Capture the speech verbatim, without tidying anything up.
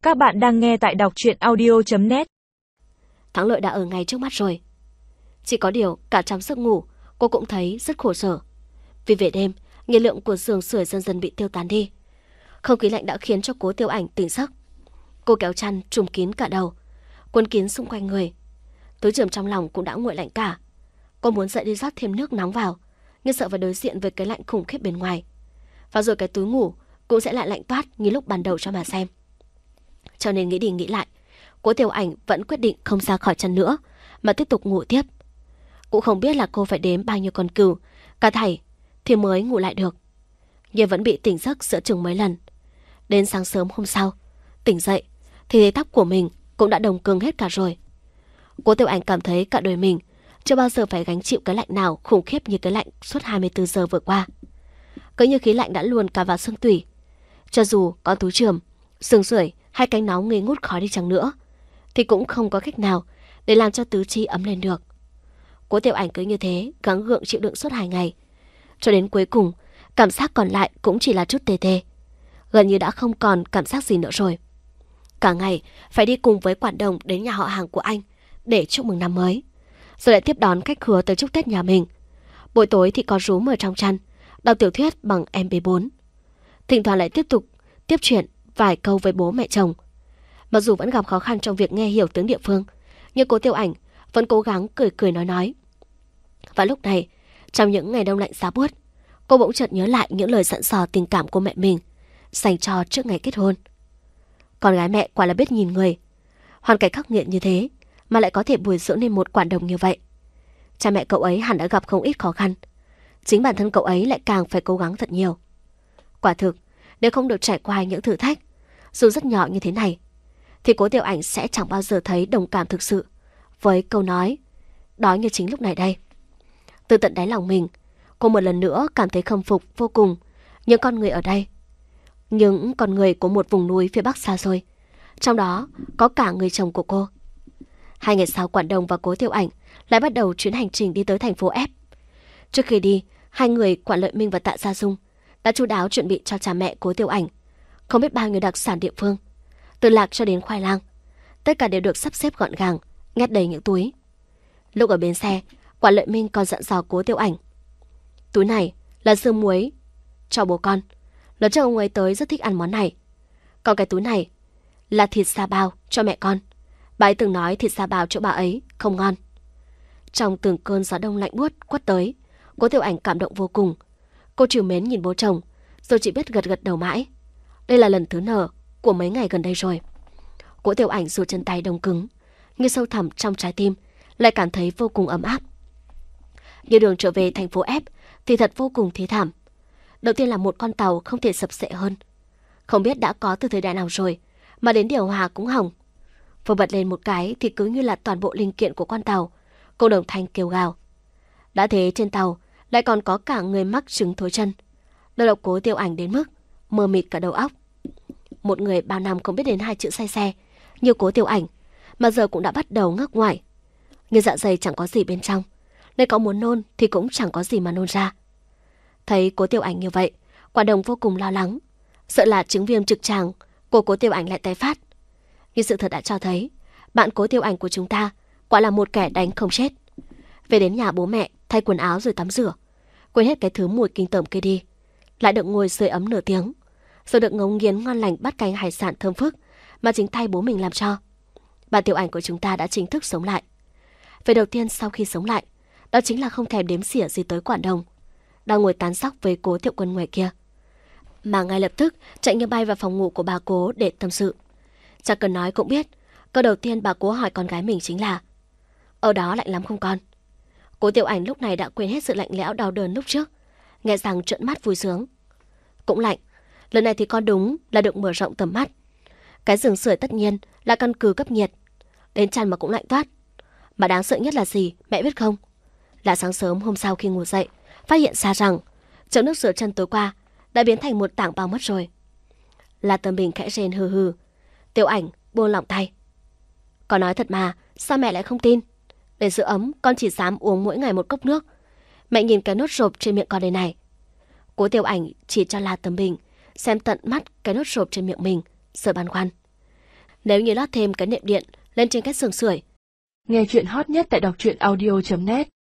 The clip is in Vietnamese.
Các bạn đang nghe tại đọc truyện audio chấm net. Thắng lợi đã ở ngay trước mắt rồi. Chỉ có điều cả trong giấc ngủ cô cũng thấy rất khổ sở. Vì về đêm, nhiệt lượng của giường sưởi dần dần bị tiêu tán đi. Không khí lạnh đã khiến cho Cố Tiêu Ảnh tỉnh giấc. Cô kéo chăn trùm kín cả đầu, quấn kín xung quanh người. Túi chườm trong lòng cũng đã nguội lạnh cả. Cô muốn dậy đi rót thêm nước nóng vào, nhưng sợ phải đối diện với cái lạnh khủng khiếp bên ngoài. Và rồi cái túi ngủ cũng sẽ lại lạnh toát như lúc ban đầu cho mà xem. Cho nên nghĩ đi nghĩ lại, Cố Tiểu Ảnh vẫn quyết định không ra khỏi chăn nữa, mà tiếp tục ngủ tiếp. Cũng không biết là cô phải đếm bao nhiêu con cừu, cả thảy thì mới ngủ lại được. Nhưng vẫn bị tỉnh giấc giữa chừng mấy lần. Đến sáng sớm hôm sau, tỉnh dậy thì thấy tóc của mình cũng đã đồng cứng hết cả rồi. Cố Tiểu Ảnh cảm thấy cả đời mình chưa bao giờ phải gánh chịu cái lạnh nào khủng khiếp như cái lạnh suốt hai mươi tư giờ vừa qua. Cứ như khí lạnh đã luồn cả vào xương tủy. Cho dù có túi chườm, giường sưởi hay cánh nóng nghi ngút khói đi chăng nữa, thì cũng không có cách nào để làm cho tứ chi ấm lên được. Cố Tiểu Ảnh cứ như thế gắng gượng chịu đựng suốt hai ngày, cho đến cuối cùng cảm giác còn lại cũng chỉ là chút tê tê, gần như đã không còn cảm giác gì nữa rồi. Cả ngày phải đi cùng với quản đồng đến nhà họ hàng của anh để chúc mừng năm mới, rồi lại tiếp đón khách khứa tới chúc Tết nhà mình. Buổi tối thì có rúm ở trong chăn, đọc tiểu thuyết bằng em pê bốn. Thỉnh thoảng lại tiếp tục tiếp chuyện vài câu với bố mẹ chồng. Mặc dù vẫn gặp khó khăn trong việc nghe hiểu tiếng địa phương, nhưng Cố Tiểu Ảnh vẫn cố gắng cười cười nói nói. Và lúc này, trong những ngày đông lạnh giá buốt, cô bỗng chợt nhớ lại những lời dặn dò tình cảm của mẹ mình dành cho trước ngày kết hôn. Con gái mẹ quả là biết nhìn người. Hoàn cảnh khắc nghiệt như thế mà lại có thể bồi dưỡng nên một quản đồng như vậy. Cha mẹ cậu ấy hẳn đã gặp không ít khó khăn. Chính bản thân cậu ấy lại càng phải cố gắng thật nhiều. Quả thực, nếu không được trải qua những thử thách, dù rất nhỏ như thế này, thì Cố Tiểu Ảnh sẽ chẳng bao giờ thấy đồng cảm thực sự với câu nói đó như chính lúc này đây. Từ tận đáy lòng mình, cô một lần nữa cảm thấy khâm phục vô cùng những con người ở đây. Những con người của một vùng núi phía Bắc xa xôi, trong đó có cả người chồng của cô. Hai ngày sau, quản đồng và Cố Tiểu Ảnh lại bắt đầu chuyến hành trình đi tới thành phố F. Trước khi đi, hai người Quản Lợi Minh và Tạ Gia Dung đã chu đáo chuẩn bị cho cha mẹ Cố Tiểu Ảnh không biết bao nhiêu đặc sản địa phương, từ lạc cho đến khoai lang. Tất cả đều được sắp xếp gọn gàng, nhét đầy những túi. Lúc ở bến xe, Quản Lợi Minh còn dặn dò Cố Tiểu Ảnh: túi này là sương muối cho bố con, lần trước ông ấy tới rất thích ăn món này. Còn cái túi này là thịt sa bao cho mẹ con. Bà ấy từng nói thịt sa bào chỗ bà ấy không ngon. Trong từng cơn gió đông lạnh buốt quất tới, Cố Tiểu Ảnh cảm động vô cùng. Cô trìu mến nhìn bố chồng, rồi chỉ biết gật gật đầu mãi. Đây là lần thứ nở của mấy ngày gần đây rồi. Cố Tiểu Ảnh dù chân tay đông cứng, nhưng sâu thẳm trong trái tim lại cảm thấy vô cùng ấm áp. Như đường trở về thành phố F thì thật vô cùng thê thảm. Đầu tiên là một con tàu không thể sập sệ hơn. Không biết đã có từ thời đại nào rồi mà đến điều hòa cũng hỏng. Vừa bật lên một cái thì cứ như là toàn bộ linh kiện của con tàu cô đồng thanh kêu gào. Đã thế trên tàu lại còn có cả người mắc chứng thối chân. Đầu óc Cố Tiểu Ảnh đến mức mờ mịt cả đầu óc. Một người bao năm không biết đến hai chữ say xe như Cố Tiểu Ảnh mà giờ cũng đã bắt đầu ngắc ngoải. Nhưng dạ dày chẳng có gì bên trong, nên có muốn nôn thì cũng chẳng có gì mà nôn ra. Thấy Cố Tiểu Ảnh như vậy, Quản đồng vô cùng lo lắng, sợ là chứng viêm trực tràng của Cố Tiểu Ảnh lại tái phát. Nhưng sự thật đã cho thấy bạn Cố Tiểu Ảnh của chúng ta quả là một kẻ đánh không chết. Về đến nhà bố mẹ, thay quần áo rồi tắm rửa, quên hết cái thứ mùi kinh tởm kia đi, lại được ngồi sưởi ấm nửa tiếng, rồi được ngấu nghiến ngon lành bát canh hải sản thơm phức mà chính tay bố mình làm cho. Bà Tiểu Ảnh của chúng ta đã chính thức sống lại. Về đầu tiên sau khi sống lại, đó chính là không thèm đếm xỉa gì tới quản đồng đang ngồi tán sóc với Cố Tiểu Quân ngoài kia, mà ngay lập tức chạy như bay vào phòng ngủ của bà Cố để tâm sự. Chẳng cần nói cũng biết, câu đầu tiên bà Cố hỏi con gái mình chính là: ở đó lạnh lắm không con? Cố Tiểu Ảnh lúc này đã quên hết sự lạnh lẽo đau đớn lúc trước, nghe rằng trợn mắt vui sướng. Cũng lạnh, lần này thì con đúng là được mở rộng tầm mắt. Cái giường sưởi tất nhiên là căn cứ cấp nhiệt, đến chăn mà cũng lạnh toát. Mà đáng sợ nhất là gì, mẹ biết không? Là sáng sớm hôm sau khi ngủ dậy, phát hiện ra rằng chậu nước rửa chân tối qua đã biến thành một tảng băng mất rồi. La Tâm Bình khẽ rên hừ hừ. Tiểu Ảnh buông lỏng tay. Con nói thật mà, sao mẹ lại không tin? Để giữ ấm, con chỉ dám uống mỗi ngày một cốc nước. Mẹ nhìn cái nốt rộp trên miệng con đây này. Cố Tiểu Ảnh chỉ cho La Tâm Bình xem tận mắt cái nốt rộp trên miệng mình, sợ băn khoăn. nếu như lót thêm cái nệm điện lên trên cái giường sưởi. Nghe chuyện hot nhất tại đọc truyện audio chấm net.